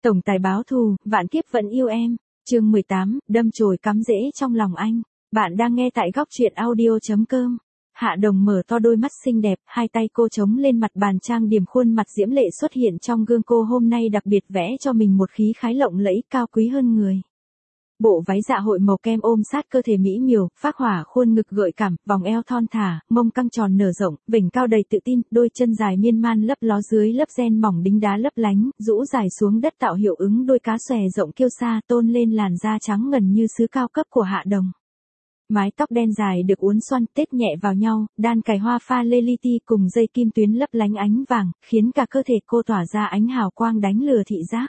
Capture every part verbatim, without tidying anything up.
Tổng tài báo thù, vạn kiếp vẫn yêu em. Chương mười tám, đâm chồi cắm rễ trong lòng anh. Bạn đang nghe tại góc truyện audio.com. Hạ Đồng mở to đôi mắt xinh đẹp, hai tay cô chống lên mặt bàn trang điểm, khuôn mặt diễm lệ xuất hiện trong gương. Cô hôm nay đặc biệt vẽ cho mình một khí khái lộng lẫy, cao quý hơn người. Bộ váy dạ hội màu kem ôm sát cơ thể mỹ miều, phác hỏa khuôn ngực gợi cảm, vòng eo thon thả, mông căng tròn nở rộng, vểnh cao đầy tự tin, đôi chân dài miên man lấp ló dưới lớp ren mỏng đính đá lấp lánh, rũ dài xuống đất tạo hiệu ứng đôi cá xòe rộng kiêu sa, tôn lên làn da trắng ngần như sứ cao cấp của Hạ Đồng. Mái tóc đen dài được uốn xoăn tết nhẹ vào nhau, đan cài hoa pha lê li ti cùng dây kim tuyến lấp lánh ánh vàng, khiến cả cơ thể cô tỏa ra ánh hào quang đánh lừa thị giác.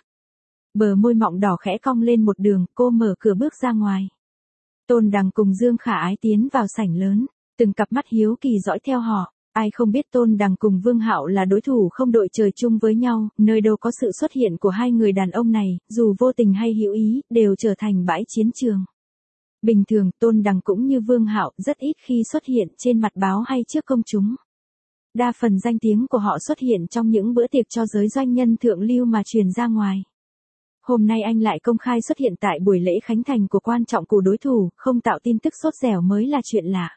Bờ môi mọng đỏ khẽ cong lên một đường, cô mở cửa bước ra ngoài. Tôn Đằng cùng Dương Khả Ái tiến vào sảnh lớn, từng cặp mắt hiếu kỳ dõi theo họ. Ai không biết Tôn Đằng cùng Vương Hạo là đối thủ không đội trời chung với nhau, nơi đâu có sự xuất hiện của hai người đàn ông này, dù vô tình hay hữu ý, đều trở thành bãi chiến trường. Bình thường, Tôn Đằng cũng như Vương Hạo rất ít khi xuất hiện trên mặt báo hay trước công chúng. Đa phần danh tiếng của họ xuất hiện trong những bữa tiệc cho giới doanh nhân thượng lưu mà truyền ra ngoài. Hôm nay anh lại công khai xuất hiện tại buổi lễ khánh thành của quan trọng của đối thủ, không tạo tin tức sốt dẻo mới là chuyện lạ.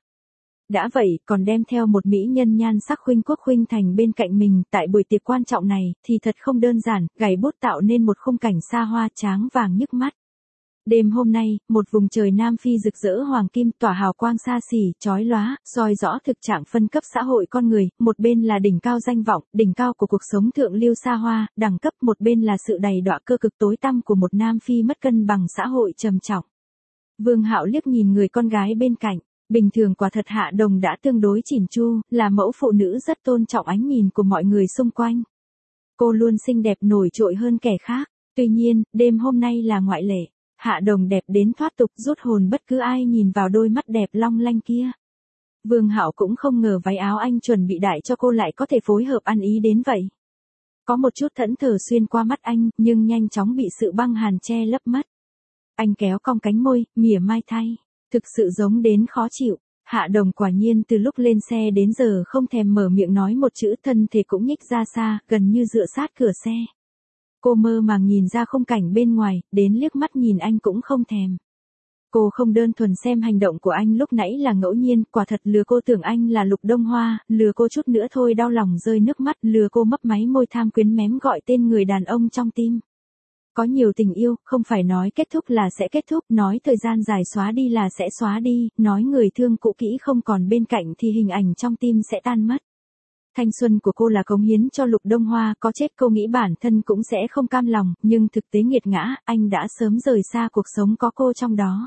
Đã vậy, còn đem theo một mỹ nhân nhan sắc khuynh quốc khuynh thành bên cạnh mình, tại buổi tiệc quan trọng này, thì thật không đơn giản, gảy bút tạo nên một khung cảnh xa hoa tráng vàng nhức mắt. Đêm hôm nay, một vùng trời Nam Phi rực rỡ hoàng kim tỏa hào quang xa xỉ, chói lóa, soi rõ thực trạng phân cấp xã hội con người, một bên là đỉnh cao danh vọng, đỉnh cao của cuộc sống thượng lưu xa hoa, đẳng cấp, một bên là sự đầy đọa cơ cực tối tăm của một Nam Phi mất cân bằng xã hội trầm trọng. Vương Hạo liếc nhìn người con gái bên cạnh, bình thường quả thật Hạ Đồng đã tương đối chỉn chu, là mẫu phụ nữ rất tôn trọng ánh nhìn của mọi người xung quanh. Cô luôn xinh đẹp nổi trội hơn kẻ khác, tuy nhiên, đêm hôm nay là ngoại lệ. Hạ Đồng đẹp đến thoát tục, rút hồn bất cứ ai nhìn vào đôi mắt đẹp long lanh kia. Vương Hạo cũng không ngờ váy áo anh chuẩn bị đại cho cô lại có thể phối hợp ăn ý đến vậy. Có một chút thẫn thờ xuyên qua mắt anh, nhưng nhanh chóng bị sự băng hàn che lấp mất. Anh kéo cong cánh môi, mỉa mai thay. Thực sự giống đến khó chịu. Hạ Đồng quả nhiên từ lúc lên xe đến giờ không thèm mở miệng nói một chữ, thân thể cũng nhích ra xa, gần như dựa sát cửa xe. Cô mơ màng nhìn ra khung cảnh bên ngoài, đến liếc mắt nhìn anh cũng không thèm. Cô không đơn thuần xem hành động của anh lúc nãy là ngẫu nhiên, quả thật lừa cô tưởng anh là Lục Đông Hoa, lừa cô chút nữa thôi đau lòng rơi nước mắt, lừa cô mấp máy môi tham quyến mém gọi tên người đàn ông trong tim. Có nhiều tình yêu, không phải nói kết thúc là sẽ kết thúc, nói thời gian dài xóa đi là sẽ xóa đi, nói người thương cũ kỹ không còn bên cạnh thì hình ảnh trong tim sẽ tan mất. Thanh xuân của cô là cống hiến cho Lục Đông Hoa, có chết cô nghĩ bản thân cũng sẽ không cam lòng, nhưng thực tế nghiệt ngã, anh đã sớm rời xa cuộc sống có cô trong đó.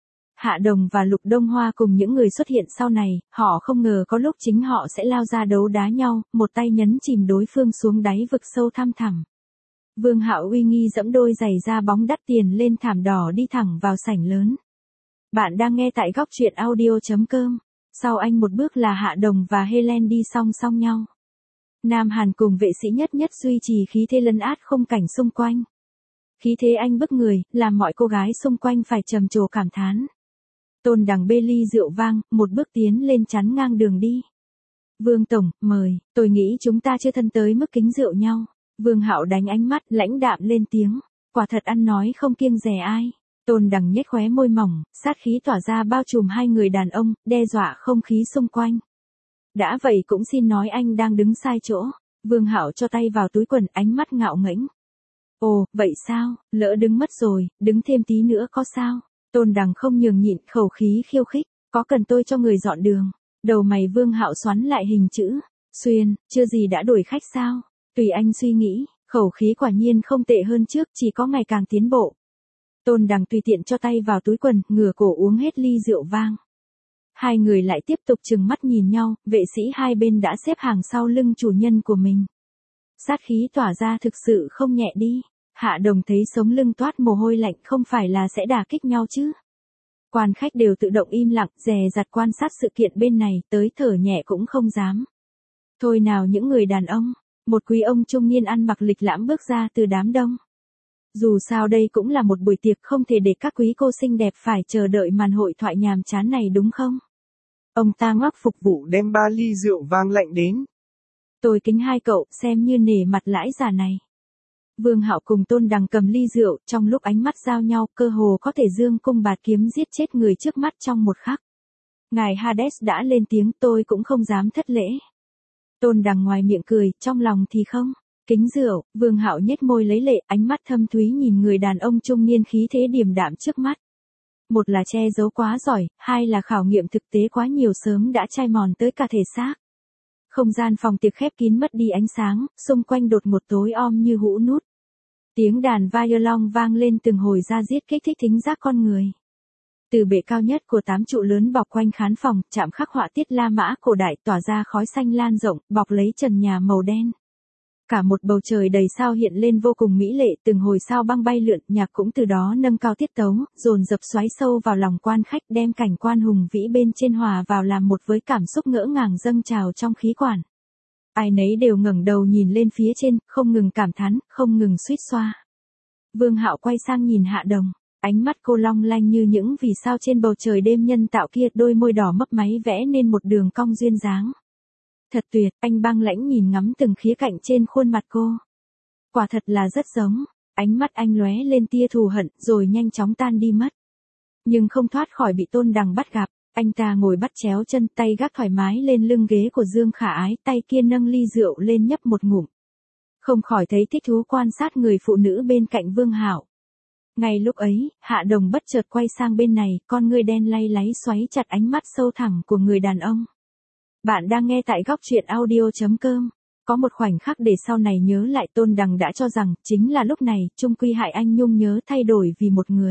Hạ Đồng và Lục Đông Hoa cùng những người xuất hiện sau này, họ không ngờ có lúc chính họ sẽ lao ra đấu đá nhau, một tay nhấn chìm đối phương xuống đáy vực sâu thăm thẳm. Vương Hạo uy nghi dẫm đôi giày da bóng đắt tiền lên thảm đỏ đi thẳng vào sảnh lớn. Bạn đang nghe tại góc truyện audio.com. Sau anh một bước là Hạ Đồng và Helen đi song song nhau. Nam Hàn cùng vệ sĩ nhất nhất duy trì khí thế lấn át khung cảnh xung quanh. Khí thế anh bức người, làm mọi cô gái xung quanh phải trầm trồ cảm thán. Tôn Đằng bê ly rượu vang, một bước tiến lên chắn ngang đường đi. Vương Tổng, mời, tôi nghĩ chúng ta chưa thân tới mức kính rượu nhau. Vương Hạo đánh ánh mắt, lãnh đạm lên tiếng. Quả thật ăn nói không kiêng dè ai. Tôn Đằng nhếch khóe môi mỏng, sát khí tỏa ra bao trùm hai người đàn ông, đe dọa không khí xung quanh. Đã vậy cũng xin nói anh đang đứng sai chỗ. Vương Hạo cho tay vào túi quần, ánh mắt ngạo nghễ. Ồ, vậy sao, lỡ đứng mất rồi, đứng thêm tí nữa có sao? Tôn Đằng không nhường nhịn, khẩu khí khiêu khích. Có cần tôi cho người dọn đường? Đầu mày Vương Hạo xoắn lại hình chữ. Xuyên, chưa gì đã đuổi khách sao? Tùy anh suy nghĩ, khẩu khí quả nhiên không tệ hơn trước, chỉ có ngày càng tiến bộ. Tôn Đằng tùy tiện cho tay vào túi quần, ngửa cổ uống hết ly rượu vang. Hai người lại tiếp tục trừng mắt nhìn nhau, vệ sĩ hai bên đã xếp hàng sau lưng chủ nhân của mình. Sát khí tỏa ra thực sự không nhẹ đi. Hạ Đồng thấy sống lưng toát mồ hôi lạnh, không phải là sẽ đả kích nhau chứ. Quan khách đều tự động im lặng, dè dặt quan sát sự kiện bên này, tới thở nhẹ cũng không dám. Thôi nào những người đàn ông, một quý ông trung niên ăn mặc lịch lãm bước ra từ đám đông. Dù sao đây cũng là một buổi tiệc, không thể để các quý cô xinh đẹp phải chờ đợi màn hội thoại nhàm chán này đúng không? Ông ta ngoắc phục vụ đem ba ly rượu vang lạnh đến. Tôi kính hai cậu, xem như nể mặt lãi già này. Vương Hạo cùng Tôn Đằng cầm ly rượu, trong lúc ánh mắt giao nhau, cơ hồ có thể dương cung bạt kiếm giết chết người trước mắt trong một khắc. Ngài Hades đã lên tiếng, tôi cũng không dám thất lễ. Tôn Đằng ngoài miệng cười, trong lòng thì không. Kính rượu, Vương Hạo nhếch môi lấy lệ, ánh mắt thâm thúy nhìn người đàn ông trung niên khí thế điềm đạm trước mắt. Một là che giấu quá giỏi, hai là khảo nghiệm thực tế quá nhiều sớm đã chai mòn tới cả thể xác. Không gian phòng tiệc khép kín mất đi ánh sáng, xung quanh đột ngột tối om như hũ nút. Tiếng đàn violon vang lên từng hồi ra diết kích thích thính giác con người. Từ bệ cao nhất của tám trụ lớn bọc quanh khán phòng, chạm khắc họa tiết La Mã cổ đại tỏa ra khói xanh lan rộng, bọc lấy trần nhà màu đen. Cả một bầu trời đầy sao hiện lên vô cùng mỹ lệ, từng hồi sao băng bay lượn, nhạc cũng từ đó nâng cao tiết tấu, dồn dập xoáy sâu vào lòng quan khách, đem cảnh quan hùng vĩ bên trên hòa vào làm một với cảm xúc ngỡ ngàng dâng trào trong khí quản. Ai nấy đều ngẩng đầu nhìn lên phía trên, không ngừng cảm thán, không ngừng suýt xoa. Vương Hạo quay sang nhìn Hạ Đồng, ánh mắt cô long lanh như những vì sao trên bầu trời đêm nhân tạo kia, đôi môi đỏ mấp máy vẽ nên một đường cong duyên dáng. Thật tuyệt, anh băng lãnh nhìn ngắm từng khía cạnh trên khuôn mặt cô. Quả thật là rất giống, ánh mắt anh lóe lên tia thù hận rồi nhanh chóng tan đi mất. Nhưng không thoát khỏi bị Tôn Đằng bắt gặp, anh ta ngồi bắt chéo chân, tay gác thoải mái lên lưng ghế của Dương Khả Ái, tay kia nâng ly rượu lên nhấp một ngụm. Không khỏi thấy thích thú quan sát người phụ nữ bên cạnh Vương Hạo. Ngay lúc ấy, Hạ Đồng bất chợt quay sang bên này, con ngươi đen lay láy xoáy chặt ánh mắt sâu thẳm của người đàn ông. Bạn đang nghe tại góc truyện audio chấm com. Có một khoảnh khắc để sau này nhớ lại, Tôn Đằng đã cho rằng, chính là lúc này, chung quy hại anh nhung nhớ thay đổi vì một người.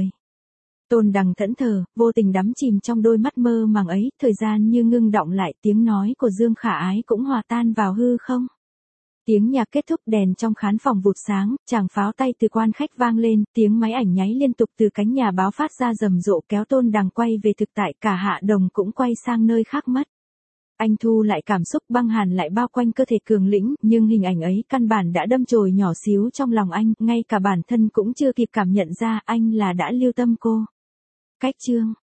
Tôn Đằng thẫn thờ, vô tình đắm chìm trong đôi mắt mơ màng ấy, thời gian như ngưng đọng lại, tiếng nói của Dương Khả Ái cũng hòa tan vào hư không. Tiếng nhạc kết thúc, đèn trong khán phòng vụt sáng, tràng pháo tay từ quan khách vang lên, tiếng máy ảnh nháy liên tục từ cánh nhà báo phát ra rầm rộ kéo Tôn Đằng quay về thực tại, cả Hạ Đồng cũng quay sang nơi khác mất. Anh thu lại cảm xúc, băng hàn lại bao quanh cơ thể cường lĩnh, nhưng hình ảnh ấy căn bản đã đâm chồi nhỏ xíu trong lòng anh, ngay cả bản thân cũng chưa kịp cảm nhận ra anh là đã lưu tâm cô. Cách chương